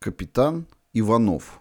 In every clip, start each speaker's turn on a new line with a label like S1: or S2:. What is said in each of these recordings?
S1: Капитан Иванов.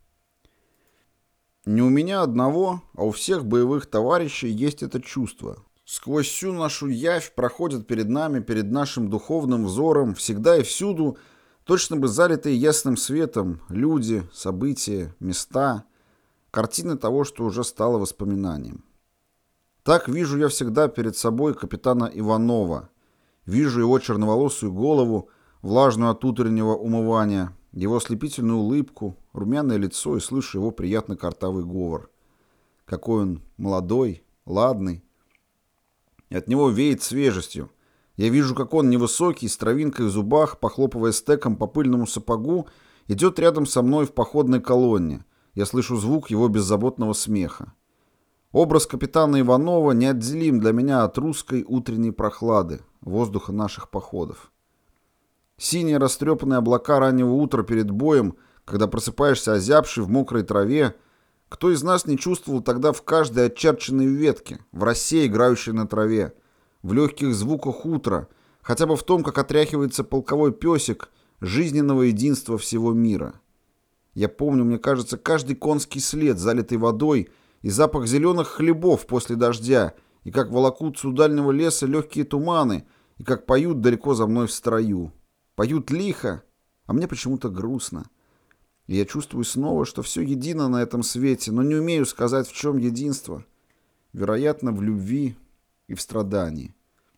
S1: Не у меня одного, а у всех боевых товарищей есть это чувство. Сквозь всю нашу явь проходят перед нами, перед нашим духовным взором, всегда и всюду, точно бы залитые ясным светом, люди, события, места, картины того, что уже стало воспоминанием. Так вижу я всегда перед собой капитана Иванова. Вижу его черноволосую голову, влажную от утреннего умывания, его ослепительную улыбку, румяное лицо и слышу его приятный картавый говор. Какой он молодой, ладный. И от него веет свежестью. Я вижу, как он невысокий, с травинкой в зубах, похлопывая стеком по пыльному сапогу, идет рядом со мной в походной колонне. Я слышу звук его беззаботного смеха. Образ капитана Иванова неотделим для меня от русской утренней прохлады, воздуха наших походов. Синие растрепанные облака раннего утра перед боем, когда просыпаешься озябший в мокрой траве, кто из нас не чувствовал тогда в каждой очерченной ветке, в росе, играющей на траве, в легких звуках утра, хотя бы в том, как отряхивается полковой песик жизненного единства всего мира. Я помню, мне кажется, каждый конский след, залитый водой, и запах зеленых хлебов после дождя, и как волокутся у дальнего леса легкие туманы, и как поют далеко за мной в строю. Поют лихо, а мне почему-то грустно. И я чувствую снова, что все едино на этом свете, но не умею сказать, в чем единство. Вероятно, в любви и в страдании.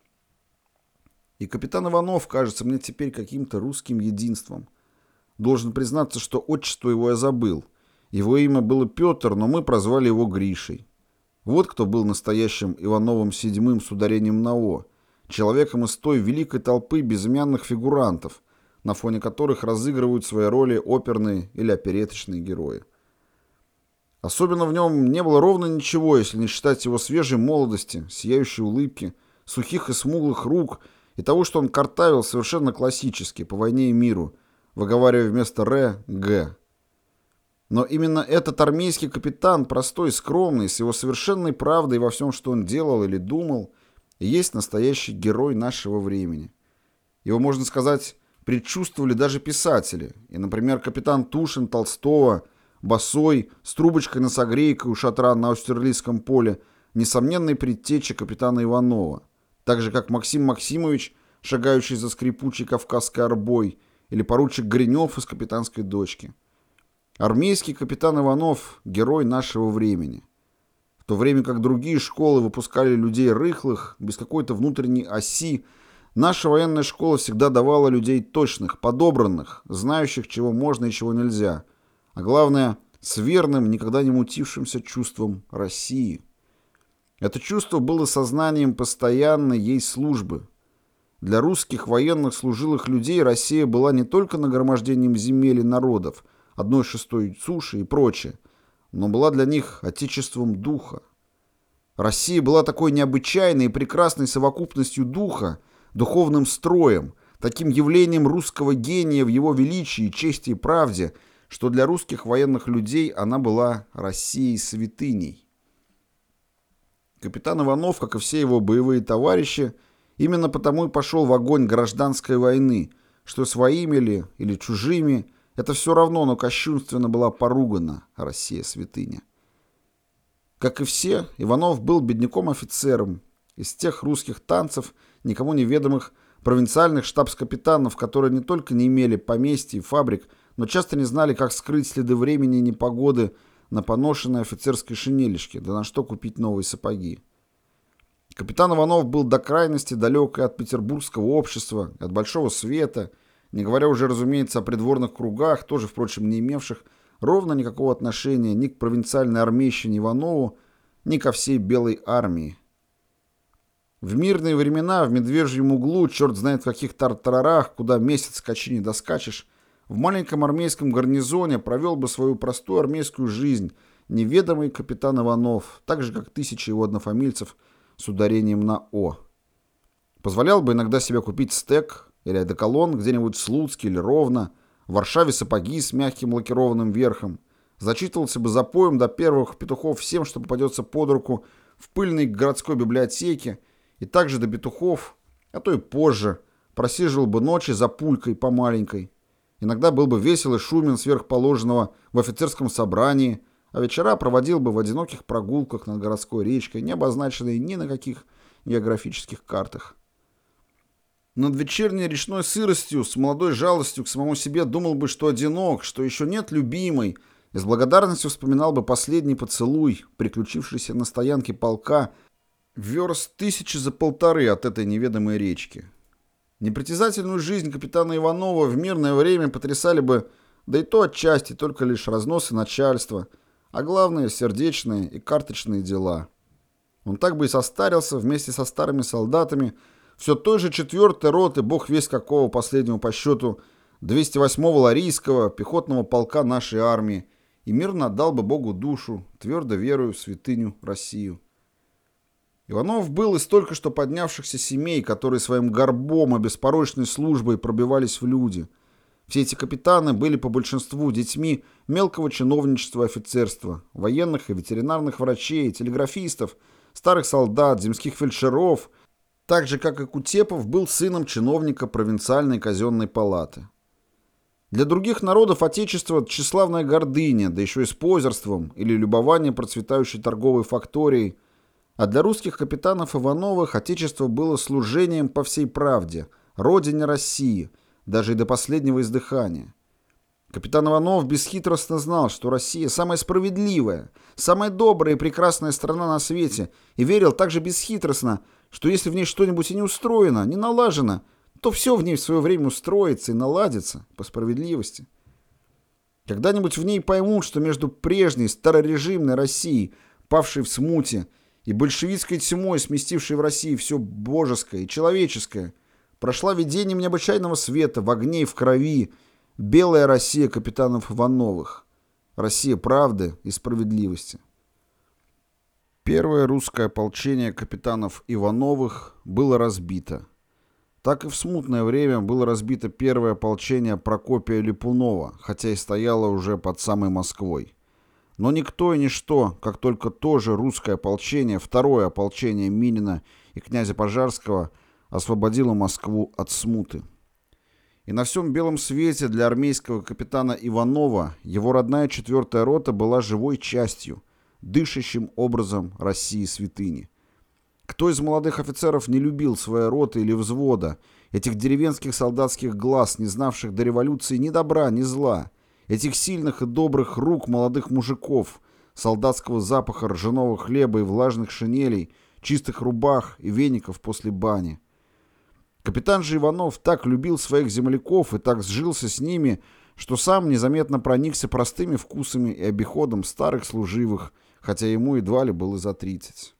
S1: И капитан Иванов кажется мне теперь каким-то русским единством. Должен признаться, что отчество его я забыл. Его имя было Петр, но мы прозвали его Гришей. Вот кто был настоящим Ивановым VII с ударением на «о», человеком из той великой толпы безымянных фигурантов, на фоне которых разыгрывают свои роли оперные или опереточные герои. Особенно в нем не было ровно ничего, если не считать его свежей молодости, сияющей улыбки, сухих и смуглых рук и того, что он картавил совершенно классически по войне и миру, выговаривая вместо «р» «г». Но именно этот армейский капитан, простой и скромный, с его совершенной правдой во всем, что он делал или думал, и есть настоящий герой нашего времени. Его, можно сказать, предчувствовали даже писатели. И, например, капитан Тушин Толстого, босой, с трубочкой-носогрейкой у шатра на Аустерлицком поле, несомненный предтеча капитана Иванова. Так же, как Максим Максимович, шагающий за скрипучей кавказской арбой, или поручик Гринев из «Капитанской дочки». Армейский капитан Иванов – герой нашего времени. В то время как другие школы выпускали людей рыхлых, без какой-то внутренней оси, наша военная школа всегда давала людей точных, подобранных, знающих, чего можно и чего нельзя, а главное, с верным, никогда не мутившимся чувством России. Это чувство было сознанием постоянной ей службы. Для русских военных служилых людей Россия была не только нагромождением земель и народов, 1/6 суши и прочее, но была для них отечеством духа. Россия была такой необычайной и прекрасной совокупностью духа, духовным строем, таким явлением русского гения в его величии, чести и правде, что для русских военных людей она была Россией святыней. Капитан Иванов, как и все его боевые товарищи, именно потому и пошел в огонь гражданской войны, что своими ли или чужими, это все равно, но кощунственно была поругана Россия святыня. Как и все, Иванов был бедняком-офицером из тех русских танцев, никому неведомых провинциальных штабс-капитанов, которые не только не имели поместья и фабрик, но часто не знали, как скрыть следы времени и непогоды на поношенной офицерской шинелишке, да на что купить новые сапоги. Капитан Иванов был до крайности далек и от петербургского общества, от большого света, не говоря уже, разумеется, о придворных кругах, тоже, впрочем, не имевших ровно никакого отношения ни к провинциальной армейщине Иванову, ни ко всей белой армии. В мирные времена в Медвежьем углу, черт знает в каких тартарарах, куда месяц скачи не доскачешь, в маленьком армейском гарнизоне провел бы свою простую армейскую жизнь неведомый капитан Иванов, так же, как тысячи его однофамильцев с ударением на «о». Позволял бы иногда себе купить стек или одеколон где-нибудь в Слуцке или Ровно, в Варшаве сапоги с мягким лакированным верхом, зачитывался бы запоем до первых петухов всем, что попадется под руку в пыльной городской библиотеке, и также до петухов, а то и позже, просиживал бы ночи за пулькой по маленькой. Иногда был бы весел и шумен сверхположенного в офицерском собрании, а вечера проводил бы в одиноких прогулках над городской речкой, не обозначенной ни на каких географических картах. Над вечерней речной сыростью, с молодой жалостью к самому себе думал бы, что одинок, что еще нет любимой, и с благодарностью вспоминал бы последний поцелуй, приключившийся на стоянке полка, верст 1000 за 1,5 от этой неведомой речки. Непритязательную жизнь капитана Иванова в мирное время потрясали бы, да и то отчасти только лишь разносы начальства, а главное сердечные и карточные дела. Он так бы и состарился вместе со старыми солдатами все той же 4-й роты, бог весть какого последнего по счету, 208-го Ларийского пехотного полка нашей армии, и мирно отдал бы Богу душу, твердо верую в святыню Россию. Иванов был из только что поднявшихся семей, которые своим горбом и беспорочной службой пробивались в люди. Все эти капитаны были по большинству детьми мелкого чиновничества и офицерства, военных и ветеринарных врачей, телеграфистов, старых солдат, земских фельдшеров, так же, как и Кутепов был сыном чиновника провинциальной казенной палаты. Для других народов Отечество – тщеславная гордыня, да еще и с позерством или любование процветающей торговой факторией, а для русских капитанов Ивановых Отечество было служением по всей правде, родине России, даже и до последнего издыхания. Капитан Иванов бесхитростно знал, что Россия самая справедливая, самая добрая и прекрасная страна на свете, и верил также бесхитростно, что если в ней что-нибудь и не устроено, не налажено, то все в ней в свое время устроится и наладится по справедливости. Когда-нибудь в ней поймут, что между прежней старорежимной Россией, павшей в смуте, и большевистской тьмой, сместившей в России все божеское и человеческое, прошла видением необычайного света в огне и в крови белая Россия капитанов Ивановых, Россия правды и справедливости. Первое русское ополчение капитанов Ивановых было разбито. Так и в смутное время было разбито первое ополчение Прокопия Липунова, хотя и стояло уже под самой Москвой. Но никто и ничто, как только то же русское ополчение, второе ополчение Минина и князя Пожарского, освободило Москву от смуты. И на всем белом свете для армейского капитана Иванова его родная 4-я рота была живой частью, дышащим образом России святыни. Кто из молодых офицеров не любил своей роты или взвода, этих деревенских солдатских глаз, не знавших до революции ни добра, ни зла, этих сильных и добрых рук молодых мужиков, солдатского запаха ржаного хлеба и влажных шинелей, чистых рубах и веников после бани. Капитан же Иванов так любил своих земляков и так сжился с ними, что сам незаметно проникся простыми вкусами и обиходом старых служивых, хотя ему едва ли было за 30.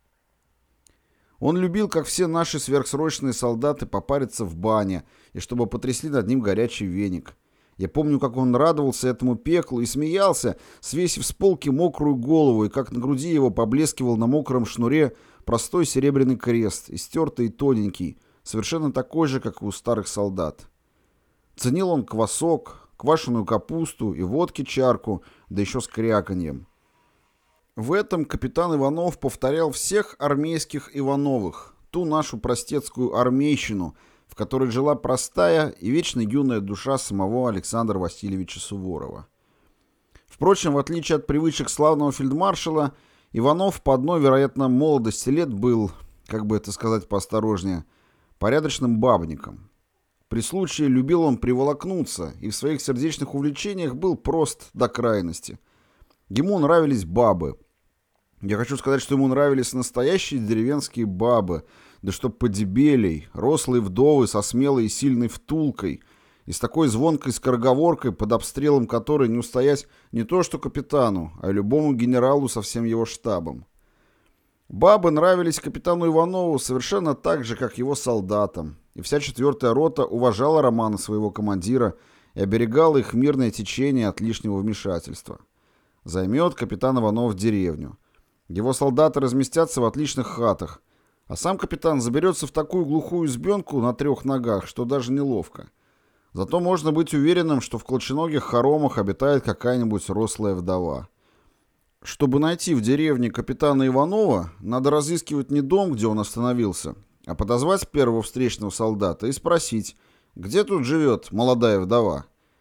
S1: Он любил, как все наши сверхсрочные солдаты, попариться в бане, и чтобы потрясли над ним горячий веник. Я помню, как он радовался этому пеклу и смеялся, свесив с полки мокрую голову, и как на груди его поблескивал на мокром шнуре простой серебряный крест, истертый и тоненький, совершенно такой же, как и у старых солдат. Ценил он квасок, квашеную капусту и водки чарку, да еще с кряканьем. В этом капитан Иванов повторял всех армейских Ивановых, ту нашу простецкую армейщину, в которой жила простая и вечно юная душа самого Александра Васильевича Суворова. Впрочем, в отличие от привычек славного фельдмаршала, Иванов по одной, вероятно, молодости лет был, как бы это сказать поосторожнее, порядочным бабником. При случае любил он приволокнуться и в своих сердечных увлечениях был прост до крайности. Ему нравились бабы. Я хочу сказать, что ему нравились настоящие деревенские бабы, да чтоб подебелей, рослые вдовы со смелой и сильной втулкой, и с такой звонкой скороговоркой, под обстрелом которой не устоять не то что капитану, а любому генералу со всем его штабом. Бабы нравились капитану Иванову совершенно так же, как его солдатам, и вся 4-я рота уважала романа своего командира и оберегала их мирное течение от лишнего вмешательства. Займет капитан Иванов деревню. Его солдаты разместятся в отличных хатах, а сам капитан заберется в такую глухую избенку на 3 ногах, что даже неловко. Зато можно быть уверенным, что в колченогих хоромах обитает какая-нибудь рослая вдова. Чтобы найти в деревне капитана Иванова, надо разыскивать не дом, где он остановился, а подозвать первого встречного солдата и спросить, где тут живет молодая вдова.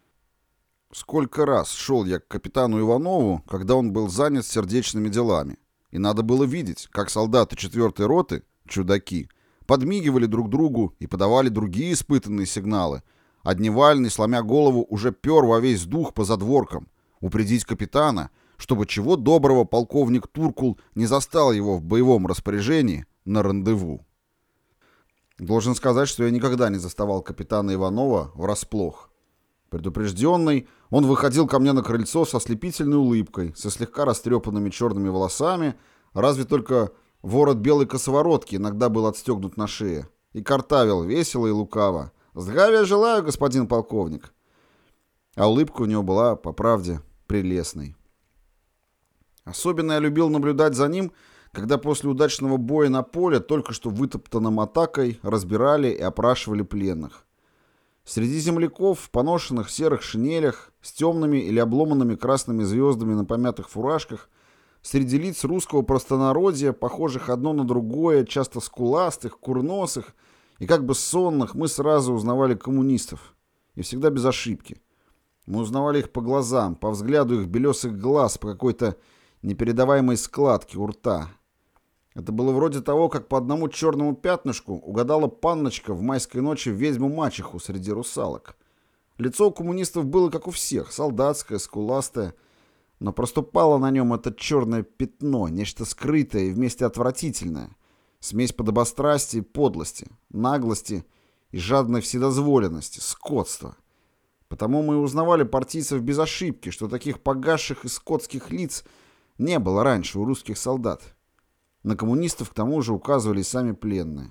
S1: Сколько раз шел я к капитану Иванову, когда он был занят сердечными делами. И надо было видеть, как солдаты 4-й роты, чудаки, подмигивали друг другу и подавали другие испытанные сигналы, а Дневальный, сломя голову, уже пер во весь дух по задворкам, упредить капитана, чтобы чего доброго полковник Туркул не застал его в боевом распоряжении на рандеву. Должен сказать, что я никогда не заставал капитана Иванова врасплох. Предупрежденный, он выходил ко мне на крыльцо со ослепительной улыбкой, со слегка растрепанными черными волосами, разве только ворот белой косоворотки иногда был отстегнут на шее, и картавил весело и лукаво: «Здравия желаю, господин полковник!» А улыбка у него была, по правде, прелестной. Особенно я любил наблюдать за ним, когда после удачного боя на поле, только что вытоптанном атакой, разбирали и опрашивали пленных. Среди земляков в поношенных серых шинелях, с темными или обломанными красными звездами на помятых фуражках, среди лиц русского простонародья, похожих одно на другое, часто скуластых, курносых и как бы сонных, мы сразу узнавали коммунистов. И всегда без ошибки. Мы узнавали их по глазам, по взгляду их белесых глаз, по какой-то непередаваемой складке у рта. Это было вроде того, как по одному черному пятнышку угадала панночка в майской ночи ведьму-мачеху среди русалок. Лицо у коммунистов было, как у всех, солдатское, скуластое, но проступало на нем это черное пятно, нечто скрытое и вместе отвратительное, смесь подобострастия и подлости, наглости и жадной вседозволенности, скотства. Потому мы узнавали партийцев без ошибки, что таких погасших и скотских лиц не было раньше у русских солдат. На коммунистов к тому же указывали и сами пленные.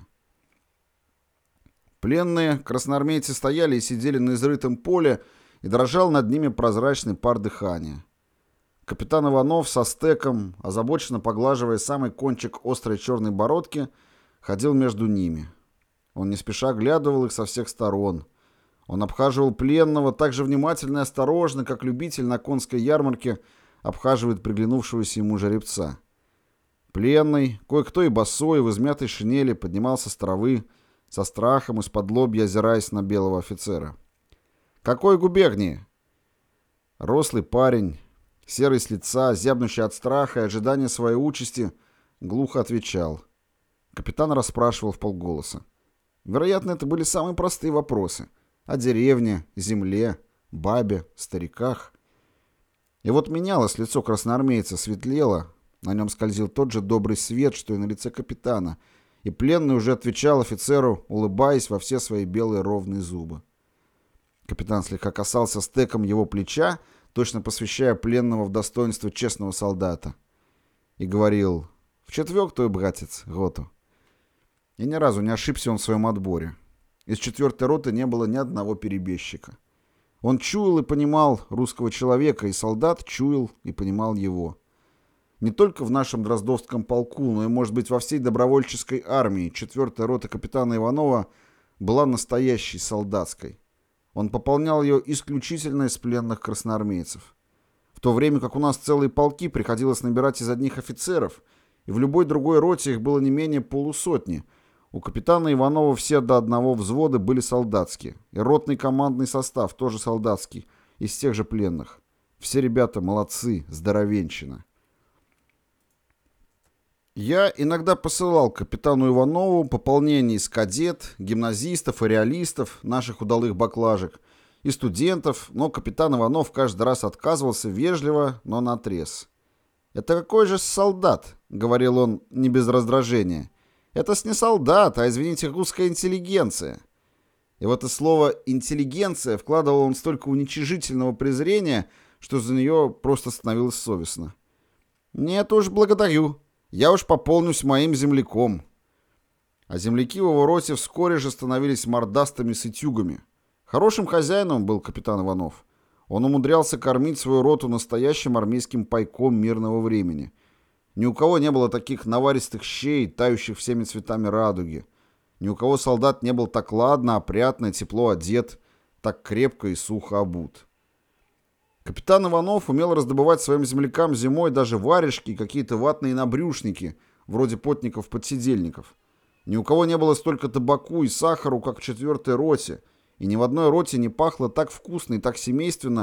S1: Пленные красноармейцы стояли и сидели на изрытом поле, и дрожал над ними прозрачный пар дыхания. Капитан Иванов со стеком, озабоченно поглаживая самый кончик острой черной бородки, ходил между ними. Он не спеша оглядывал их со всех сторон. Он обхаживал пленного так же внимательно и осторожно, как любитель на конской ярмарке обхаживает приглянувшегося ему жеребца. Пленный, кое-кто и босой, в измятой шинели, поднимался с травы, со страхом из-под лобья озираясь на белого офицера. «Какой губернии?» Рослый парень, серый с лица, зябнущий от страха и ожидания своей участи, глухо отвечал. Капитан расспрашивал вполголоса. Вероятно, это были самые простые вопросы. О деревне, земле, бабе, стариках. И вот менялось лицо красноармейца, светлело, на нем скользил тот же добрый свет, что и на лице капитана, и пленный уже отвечал офицеру, улыбаясь во все свои белые ровные зубы. Капитан слегка касался стеком его плеча, точно посвящая пленного в достоинство честного солдата, и говорил: «В четверг твой братец, роту». И ни разу не ошибся он в своем отборе. Из 4-й роты не было ни одного перебежчика. Он чуял и понимал русского человека, и солдат чуял и понимал его. Не только в нашем Дроздовском полку, но и, может быть, во всей добровольческой армии 4-я рота капитана Иванова была настоящей солдатской. Он пополнял ее исключительно из пленных красноармейцев. В то время как у нас целые полки приходилось набирать из одних офицеров, и в любой другой роте их было не менее полусотни, у капитана Иванова все до одного взвода были солдатские, и ротный командный состав тоже солдатский, из тех же пленных. Все ребята молодцы, здоровенщина. Я иногда посылал капитану Иванову пополнение из кадет, гимназистов и реалистов, наших удалых баклажек, и студентов, но капитан Иванов каждый раз отказывался вежливо, но наотрез. «Это какой же солдат?» — говорил он не без раздражения. «Это не солдат, а, извините, русская интеллигенция». И в это слово «интеллигенция» вкладывал он столько уничижительного презрения, что за нее просто становилось совестно. «Нет уж, благодарю. Я уж пополнюсь моим земляком». А земляки в его роте вскоре же становились мордастыми сытюгами. Хорошим хозяином был капитан Иванов. Он умудрялся кормить свою роту настоящим армейским пайком мирного времени. Ни у кого не было таких наваристых щей, тающих всеми цветами радуги. Ни у кого солдат не был так ладно, опрятно и тепло одет, так крепко и сухо обут. Капитан Иванов умел раздобывать своим землякам зимой даже варежки и какие-то ватные набрюшники, вроде потников-подседельников. Ни у кого не было столько табаку и сахару, как в 4-й роте, и ни в одной роте не пахло так вкусно и так семейственно,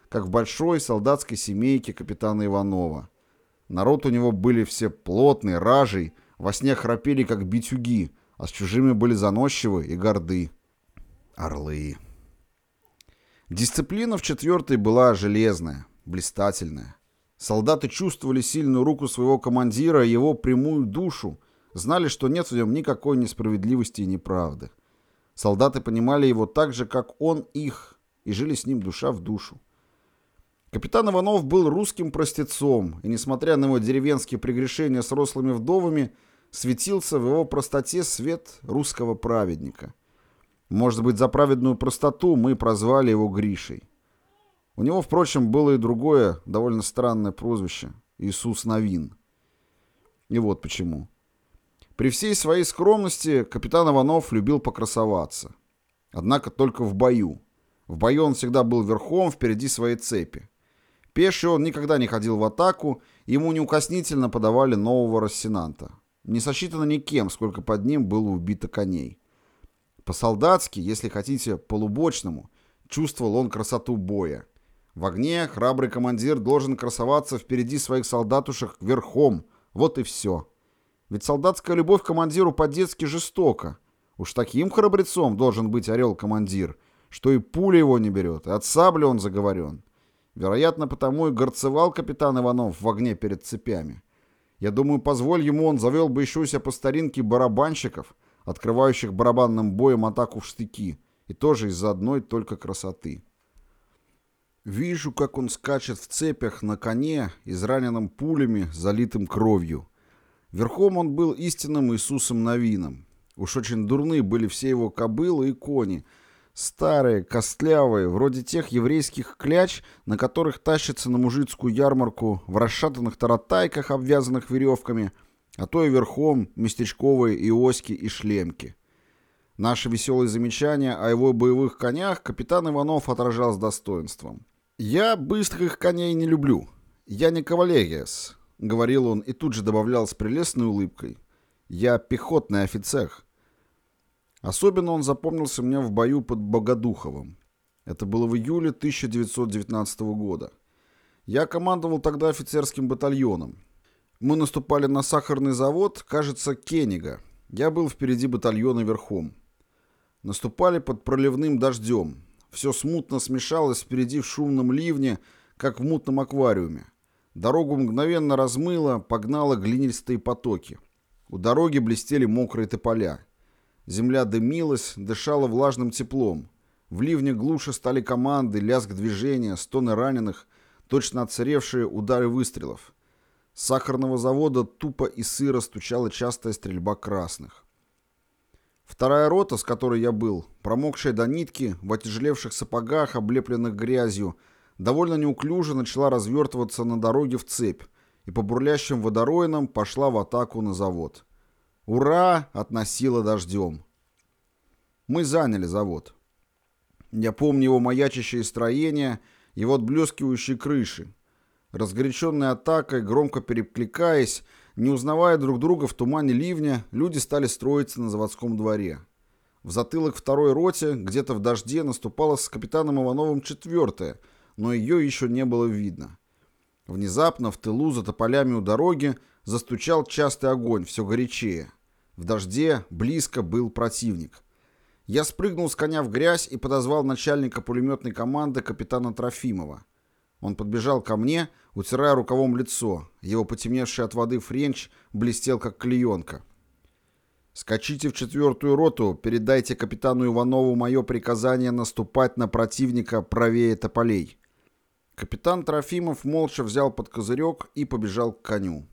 S1: как в большой солдатской семейке капитана Иванова. Народ у него были все плотный, ражий, во сне храпели, как битюги, а с чужими были заносчивы и горды. Орлы. Дисциплина в 4-й была железная, блистательная. Солдаты чувствовали сильную руку своего командира и его прямую душу, знали, что нет в нем никакой несправедливости и неправды. Солдаты понимали его так же, как он их, и жили с ним душа в душу. Капитан Иванов был русским простецом, и, несмотря на его деревенские прегрешения с рослыми вдовами, светился в его простоте свет русского праведника. Может быть, за праведную простоту мы прозвали его Гришей. У него, впрочем, было и другое, довольно странное прозвище — Иисус Новин. И вот почему. При всей своей скромности капитан Иванов любил покрасоваться. Однако только в бою. В бою он всегда был верхом, впереди своей цепи. Пеший он никогда не ходил в атаку, ему неукоснительно подавали нового рассенанта. Не сосчитано никем, сколько под ним было убито коней. По-солдатски, если хотите, полубочному, чувствовал он красоту боя. В огне храбрый командир должен красоваться впереди своих солдатушек верхом. Вот и все. Ведь солдатская любовь к командиру по-детски жестока. Уж таким храбрецом должен быть орел-командир, что и пуля его не берет, и от сабли он заговорен. Вероятно, потому и горцевал капитан Иванов в огне перед цепями. Я думаю, позволь ему, он завел бы еще у себя по старинке барабанщиков, открывающих барабанным боем атаку в штыки, и тоже из-за одной только красоты. Вижу, как он скачет в цепях на коне, израненном пулями, залитым кровью. Верхом он был истинным Иисусом Новином. Уж очень дурны были все его кобылы и кони, старые, костлявые, вроде тех еврейских кляч, на которых тащатся на мужицкую ярмарку в расшатанных таратайках, обвязанных веревками, а то и верхом местечковые и оськи и шлемки. Наши веселые замечания о его боевых конях капитан Иванов отражал с достоинством. «Я быстрых коней не люблю. Я не кавалериес», — говорил он и тут же добавлял с прелестной улыбкой. «Я пехотный офицер». Особенно он запомнился мне в бою под Богодуховым. Это было в июле 1919 года. Я командовал тогда офицерским батальоном. Мы наступали на сахарный завод, кажется, Кенига. Я был впереди батальона верхом. Наступали под проливным дождем. Все смутно смешалось впереди в шумном ливне, как в мутном аквариуме. Дорогу мгновенно размыло, погнало глинистые потоки. У дороги блестели мокрые тополя. Земля дымилась, дышала влажным теплом. В ливне глуше стали команды, лязг движения, стоны раненых, точно отсыревшие удары выстрелов. С сахарного завода тупо и сыро стучала частая стрельба красных. Вторая рота, с которой я был, промокшая до нитки, в отяжелевших сапогах, облепленных грязью, довольно неуклюже начала развертываться на дороге в цепь и по бурлящим водороинам пошла в атаку на завод. «Ура!» — относило дождем. Мы заняли завод. Я помню его маячащее строение, его отблескивающие крыши. Разгоряченные атакой, громко перекликаясь, не узнавая друг друга в тумане ливня, люди стали строиться на заводском дворе. В затылок второй роте, где-то в дожде, наступала с капитаном Ивановым 4-я, но ее еще не было видно. Внезапно в тылу за тополями у дороги застучал частый огонь, все горячее. В дожде близко был противник. Я спрыгнул с коня в грязь и подозвал начальника пулеметной команды капитана Трофимова. Он подбежал ко мне, утирая рукавом лицо. Его потемневший от воды френч блестел, как клеенка. «Скачите в 4-ю роту, передайте капитану Иванову мое приказание наступать на противника правее тополей». Капитан Трофимов молча взял под козырек и побежал к коню.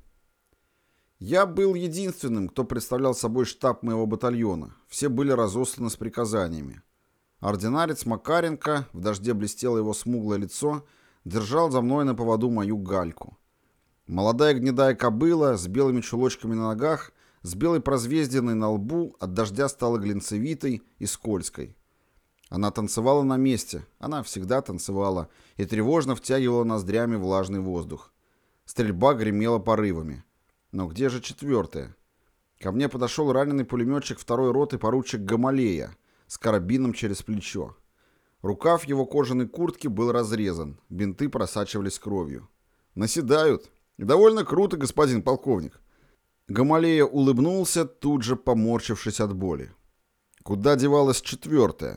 S1: Я был единственным, кто представлял собой штаб моего батальона. Все были разосланы с приказаниями. Ординарец Макаренко, в дожде блестело его смуглое лицо, держал за мной на поводу мою гальку. Молодая гнедая кобыла с белыми чулочками на ногах, с белой прозвездиной на лбу, от дождя стала глинцевитой и скользкой. Она танцевала на месте, она всегда танцевала, и тревожно втягивала ноздрями влажный воздух. Стрельба гремела порывами. Но где же 4-я? Ко мне подошел раненый пулеметчик 2-й роты поручик Гамалея с карабином через плечо. Рукав его кожаной куртки был разрезан, бинты просачивались кровью. «Наседают. Довольно круто, господин полковник». Гамалея улыбнулся, тут же поморщившись от боли. Куда девалась четвертая?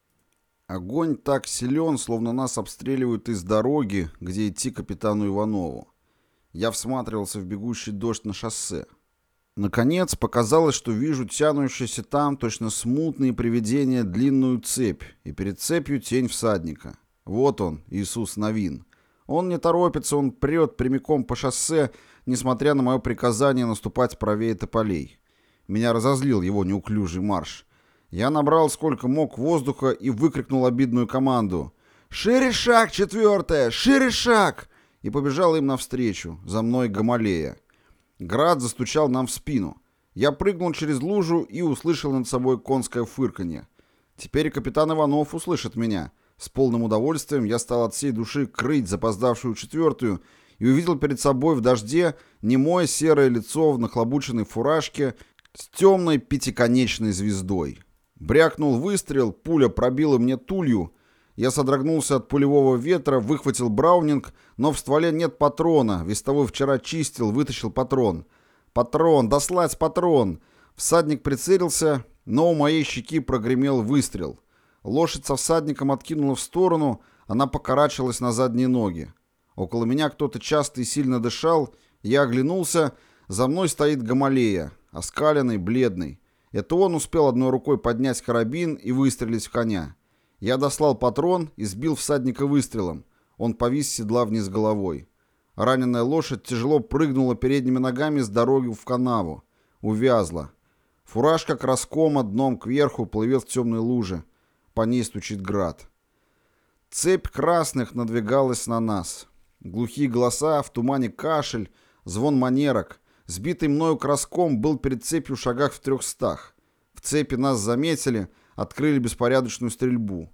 S1: Огонь так силен, словно нас обстреливают из дороги, где идти капитану Иванову. Я всматривался в бегущий дождь на шоссе. Наконец, показалось, что вижу тянущуюся там, точно смутные привидения, длинную цепь, и перед цепью тень всадника. Вот он, Иисус Новин. Он не торопится, он прет прямиком по шоссе, несмотря на мое приказание наступать правее тополей. Меня разозлил его неуклюжий марш. Я набрал сколько мог воздуха и выкрикнул обидную команду. «Шире шаг, четвертая! Шире шаг!» И побежал им навстречу, за мной Гамалея. Град застучал нам в спину. Я прыгнул через лужу и услышал над собой конское фырканье. Теперь капитан Иванов услышит меня. С полным удовольствием я стал от всей души крыть запоздавшую четвертую и увидел перед собой в дожде немое серое лицо в нахлобученной фуражке с темной пятиконечной звездой. Брякнул выстрел, пуля пробила мне тулью. Я содрогнулся от пулевого ветра, выхватил браунинг, но в стволе нет патрона. Вестовой вчера чистил, вытащил патрон. Патрон, дослать патрон! Всадник прицелился, но у моей щеки прогремел выстрел. Лошадь со всадником откинула в сторону, она покорачилась на задние ноги. Около меня кто-то часто и сильно дышал, я оглянулся, за мной стоит Гамалея, оскаленный, бледный. Это он успел одной рукой поднять карабин и выстрелить в коня. Я дослал патрон и сбил всадника выстрелом. Он повис с седла вниз головой. Раненая лошадь тяжело прыгнула передними ногами с дороги в канаву. Увязла. Фуражка краскома дном кверху плывет в темной луже. По ней стучит град. Цепь красных надвигалась на нас. Глухие голоса, в тумане кашель, звон манерок. Сбитый мною краском был перед цепью в шагах в 300. В цепи нас заметили, открыли беспорядочную стрельбу.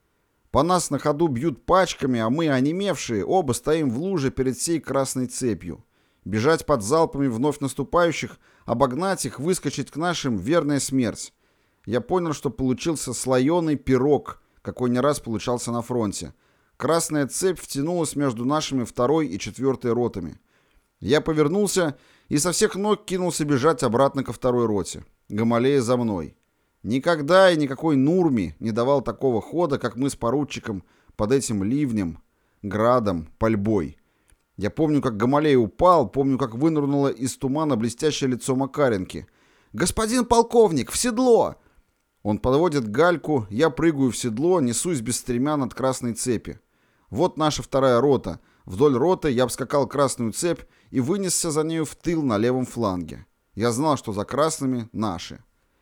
S1: По нас на ходу бьют пачками, а мы, онемевшие, оба стоим в луже перед всей красной цепью. Бежать под залпами вновь наступающих, обогнать их, выскочить к нашим — верная смерть. Я понял, что получился слоеный пирог, какой не раз получался на фронте. Красная цепь втянулась между нашими 2-й и 4-й ротами. Я повернулся и со всех ног кинулся бежать обратно ко 2-й роте. Гамалея за мной. Никогда и никакой Нурми не давал такого хода, как мы с поручиком под этим ливнем, градом, пальбой. Я помню, как Гамалея упал, помню, как вынырнуло из тумана блестящее лицо Макаренки. «Господин полковник, в седло!» Он подводит гальку, я прыгаю в седло, несусь без стремян от красной цепи. Вот наша 2-я рота. Вдоль роты я обскакал красную цепь и вынесся за нею в тыл на левом фланге. Я знал, что за красными наши.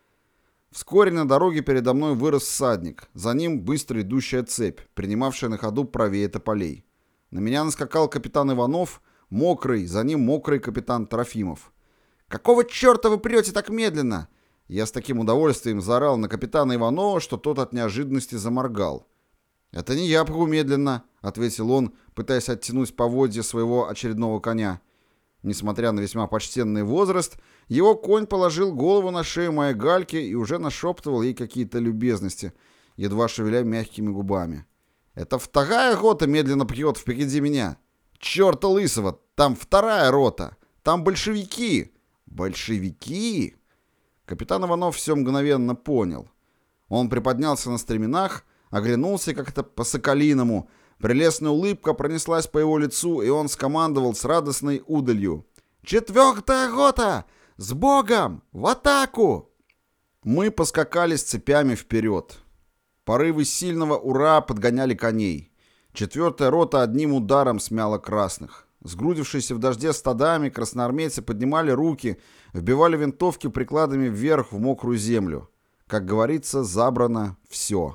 S1: Вскоре на дороге передо мной вырос всадник. За ним быстро идущая цепь, принимавшая на ходу правее тополей. На меня наскакал капитан Иванов, мокрый, за ним мокрый капитан Трофимов. «Какого черта вы прете так медленно?» Я с таким удовольствием заорал на капитана Иванова, что тот от неожиданности заморгал. «Это не я пру медленно», — ответил он, пытаясь оттянуть поводья своего очередного коня. Несмотря на весьма почтенный возраст, его конь положил голову на шею моей гальки и уже нашептывал ей какие-то любезности, едва шевеля мягкими губами. «Это 2-я рота медленно прет впереди меня. Черта лысого, там 2-я рота. Там большевики». «Большевики?» Капитан Иванов все мгновенно понял. Он приподнялся на стременах, оглянулся как-то по-соколиному. Прелестная улыбка пронеслась по его лицу, и он скомандовал с радостной удалью. «4-я рота! С Богом! В атаку!» Мы поскакали с цепями вперед. Порывы сильного «Ура!» подгоняли коней. 4-я рота одним ударом смяла красных. Сгрудившиеся в дожде стадами, красноармейцы поднимали руки, вбивали винтовки прикладами вверх в мокрую землю. Как говорится, забрано все.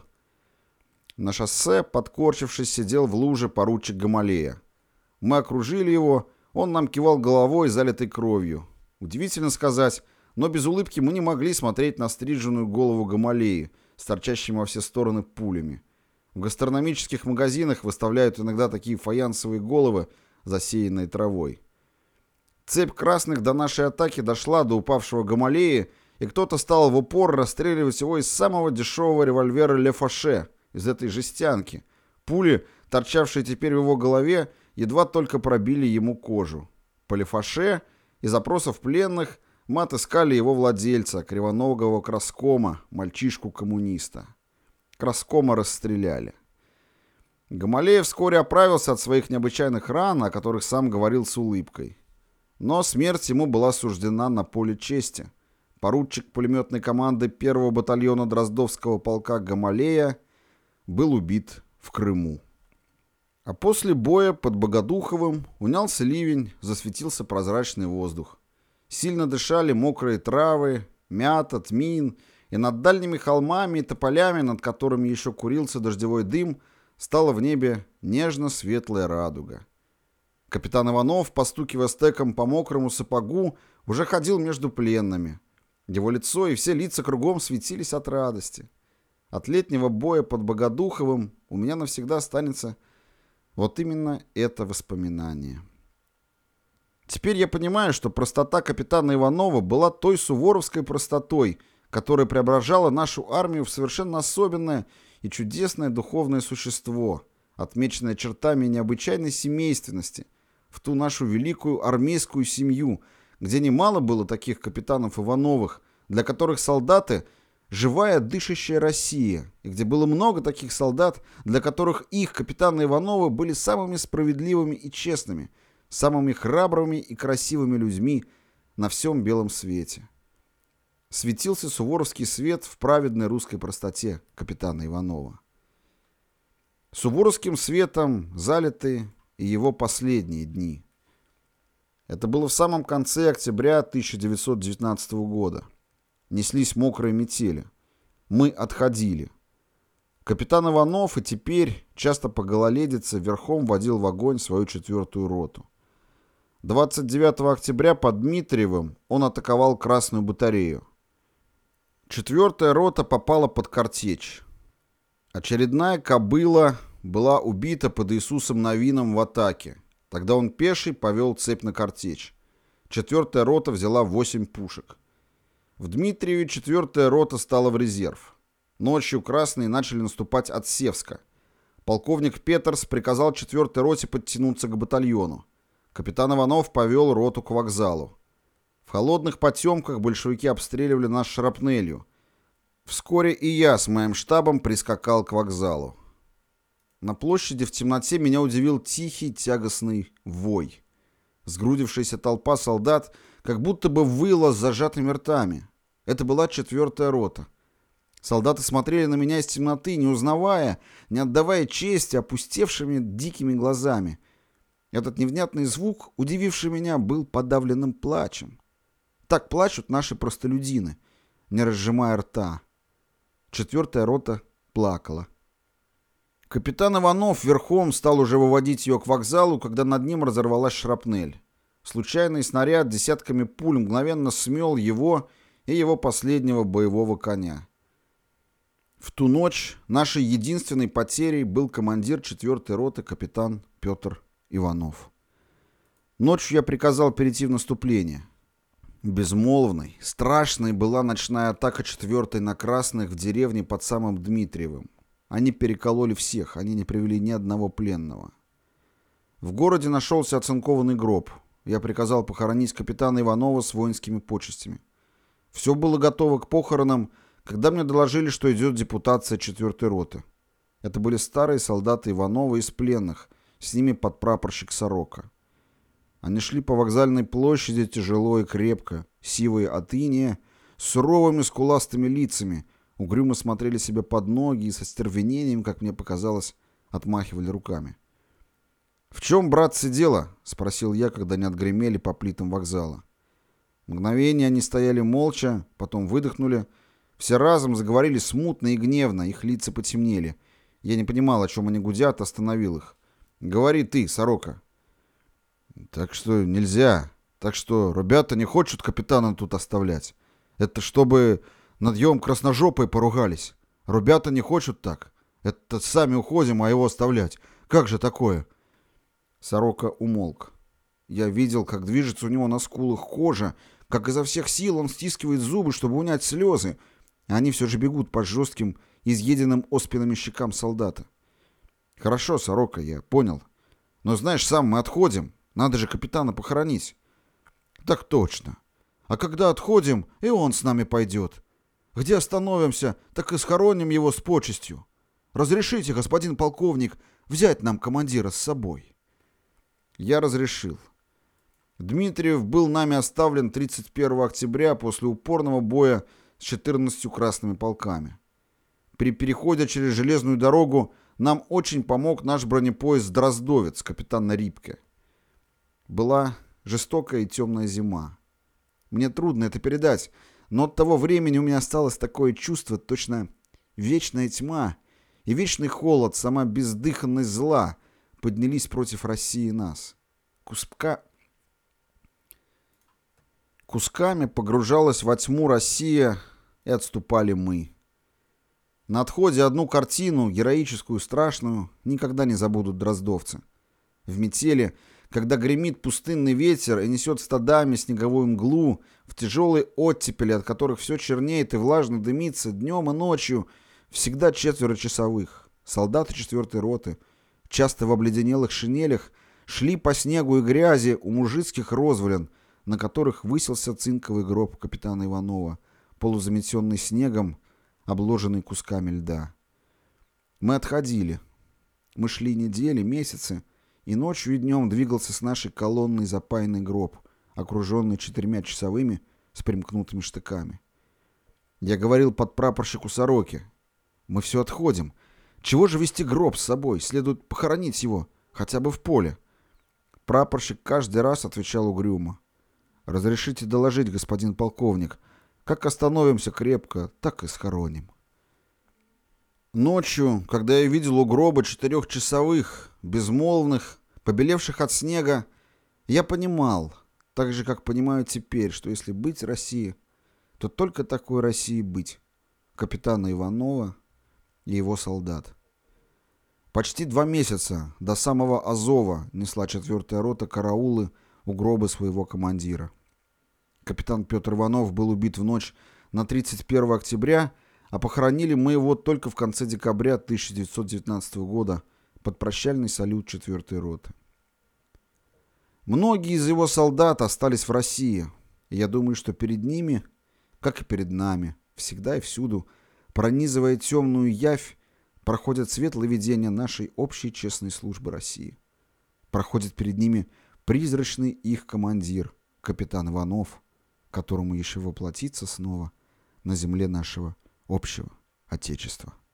S1: На шоссе, подкорчившись, сидел в луже поручик Гамалея. Мы окружили его, он нам кивал головой, залитой кровью. Удивительно сказать, но без улыбки мы не могли смотреть на стриженную голову Гамалеи с торчащими во все стороны пулями. В гастрономических магазинах выставляют иногда такие фаянсовые головы, засеянные травой. Цепь красных до нашей атаки дошла до упавшего Гамалеи, и кто-то стал в упор расстреливать его из самого дешевого револьвера «Ле Фаше». из этой жестянки. Пули, торчавшие теперь в его голове, едва только пробили ему кожу. По Лефаше из опросов пленных мы отыскали его владельца, кривоногого Краскома, мальчишку-коммуниста. Краскома расстреляли. Гамалеев вскоре оправился от своих необычайных ран, о которых сам говорил с улыбкой. Но смерть ему была суждена на поле чести. Поручик пулеметной команды 1-го батальона Дроздовского полка Гамалея был убит в Крыму. А после боя под Богодуховым унялся ливень, засветился прозрачный воздух. Сильно дышали мокрые травы, мята, тмин, и над дальними холмами и тополями, над которыми еще курился дождевой дым, стала в небе нежно-светлая радуга. Капитан Иванов, постукивая стеком по мокрому сапогу, уже ходил между пленными. Его лицо и все лица кругом светились от радости. От летнего боя под Богодуховым у меня навсегда останется вот именно это воспоминание. Теперь я понимаю, что простота капитана Иванова была той суворовской простотой, которая преображала нашу армию в совершенно особенное и чудесное духовное существо, отмеченное чертами необычайной семейственности, в ту нашу великую армейскую семью, где немало было таких капитанов Ивановых, для которых солдаты — живая дышащая Россия, и где было много таких солдат, для которых их капитаны Ивановы были самыми справедливыми и честными, самыми храбрыми и красивыми людьми на всем белом свете. Светился суворовский свет в праведной русской простоте капитана Иванова. Суворовским светом залиты и его последние дни. Это было в самом конце октября 1919 года. Неслись мокрые метели. Мы отходили. Капитан Иванов и теперь, часто по гололедице, верхом водил в огонь свою 4-ю роту. 29 октября под Дмитриевым он атаковал Красную батарею. 4-я рота попала под картечь. Очередная кобыла была убита под Иисусом Новином в атаке. Тогда он пеший повел цепь на картечь. 4-я рота взяла 8 пушек. В Дмитриеве 4-я рота стала в резерв. Ночью красные начали наступать от Севска. Полковник Петерс приказал 4-й роте подтянуться к батальону. Капитан Иванов повел роту к вокзалу. В холодных потемках большевики обстреливали нас шрапнелью. Вскоре и я с моим штабом прискакал к вокзалу. На площади в темноте меня удивил тихий тягостный вой. Сгрудившаяся толпа солдат как будто бы выла с зажатыми ртами. Это была 4-я рота. Солдаты смотрели на меня из темноты, не узнавая, не отдавая чести, опустевшими дикими глазами. Этот невнятный звук, удививший меня, был подавленным плачем. Так плачут наши простолюдины, не разжимая рта. 4-я рота плакала. Капитан Иванов верхом стал уже выводить ее к вокзалу, когда над ним разорвалась шрапнель. Случайный снаряд десятками пуль мгновенно смел его и его последнего боевого коня. В ту ночь нашей единственной потерей был командир 4-й роты капитан Петр Иванов. Ночью я приказал перейти в наступление. Безмолвной, страшной была ночная атака 4-й на красных в деревне под самым Дмитриевым. Они перекололи всех, они не привели ни одного пленного. В городе нашелся оцинкованный гроб. Я приказал похоронить капитана Иванова с воинскими почестями. Все было готово к похоронам, когда мне доложили, что идет депутация 4-й роты. Это были старые солдаты Иванова из пленных, с ними подпрапорщик Сорока. Они шли по вокзальной площади тяжело и крепко, сивые от иния, с суровыми скуластыми лицами, угрюмо смотрели себе под ноги и со стервенением, как мне показалось, отмахивали руками. «В чем, братцы, дело?» — спросил я, когда они отгремели по плитам вокзала. Мгновение они стояли молча, потом выдохнули. Все разом заговорили смутно и гневно, их лица потемнели. Я не понимал, о чем они гудят, остановил их. «Говори ты, Сорока». «Так что нельзя. Так что ребята не хочут капитана тут оставлять. Это чтобы над Йом красножопой поругались. Ребята не хочут так. Это сами уходим, а его оставлять. Как же такое?» Сорока умолк. Я видел, как движется у него на скулах кожа, как изо всех сил он стискивает зубы, чтобы унять слезы. Они все же бегут по жестким изъеденным оспинами щекам солдата. «Хорошо, Сорока, я понял. Но знаешь, сам мы отходим. Надо же капитана похоронить». «Так точно. А когда отходим, и он с нами пойдет. Где остановимся, так и схороним его с почестью. Разрешите, господин полковник, взять нам командира с собой?» Я разрешил. Дмитриев был нами оставлен 31 октября после упорного боя с 14 красными полками. При переходе через железную дорогу нам очень помог наш бронепоезд «Дроздовец» капитана Рипке. Была жестокая и темная зима. Мне трудно это передать, но от того времени у меня осталось такое чувство, точно вечная тьма и вечный холод, сама бездыханность зла поднялись против России и нас. Кусками погружалась во тьму Россия, и отступали мы. На отходе одну картину, героическую, страшную, никогда не забудут дроздовцы. В метели, когда гремит пустынный ветер и несет стадами снеговую мглу, в тяжелой оттепели, от которых все чернеет и влажно дымится днем и ночью, всегда 4 часовых, солдаты 4-й роты, часто в обледенелых шинелях, шли по снегу и грязи у мужицких розвалин, на которых высился цинковый гроб капитана Иванова, полузаметенный снегом, обложенный кусками льда. Мы отходили. Мы шли недели, месяцы, и ночью и днем двигался с нашей колонной запаянный гроб, окруженный 4 часовыми с примкнутыми штыками. Я говорил подпрапорщику Сороке: «Мы все отходим. Чего же вести гроб с собой? Следует похоронить его, хотя бы в поле». Прапорщик каждый раз отвечал угрюмо: «Разрешите доложить, господин полковник, как остановимся крепко, так и схороним». Ночью, когда я видел у гроба 4 часовых, безмолвных, побелевших от снега, я понимал, так же, как понимаю теперь, что если быть Россией, то только такой России быть: капитана Иванова и его солдат. Почти 2 месяца до самого Азова несла 4-я рота караулы у гроба своего командира. Капитан Петр Иванов был убит в ночь на 31 октября, а похоронили мы его только в конце декабря 1919 года под прощальный салют 4-й роты. Многие из его солдат остались в России, и я думаю, что перед ними, как и перед нами, всегда и всюду, пронизывая темную явь, проходят светлые видения нашей общей честной службы России. Проходит перед ними призрачный их командир, капитан Иванов, которому еще воплотиться снова на земле нашего общего Отечества.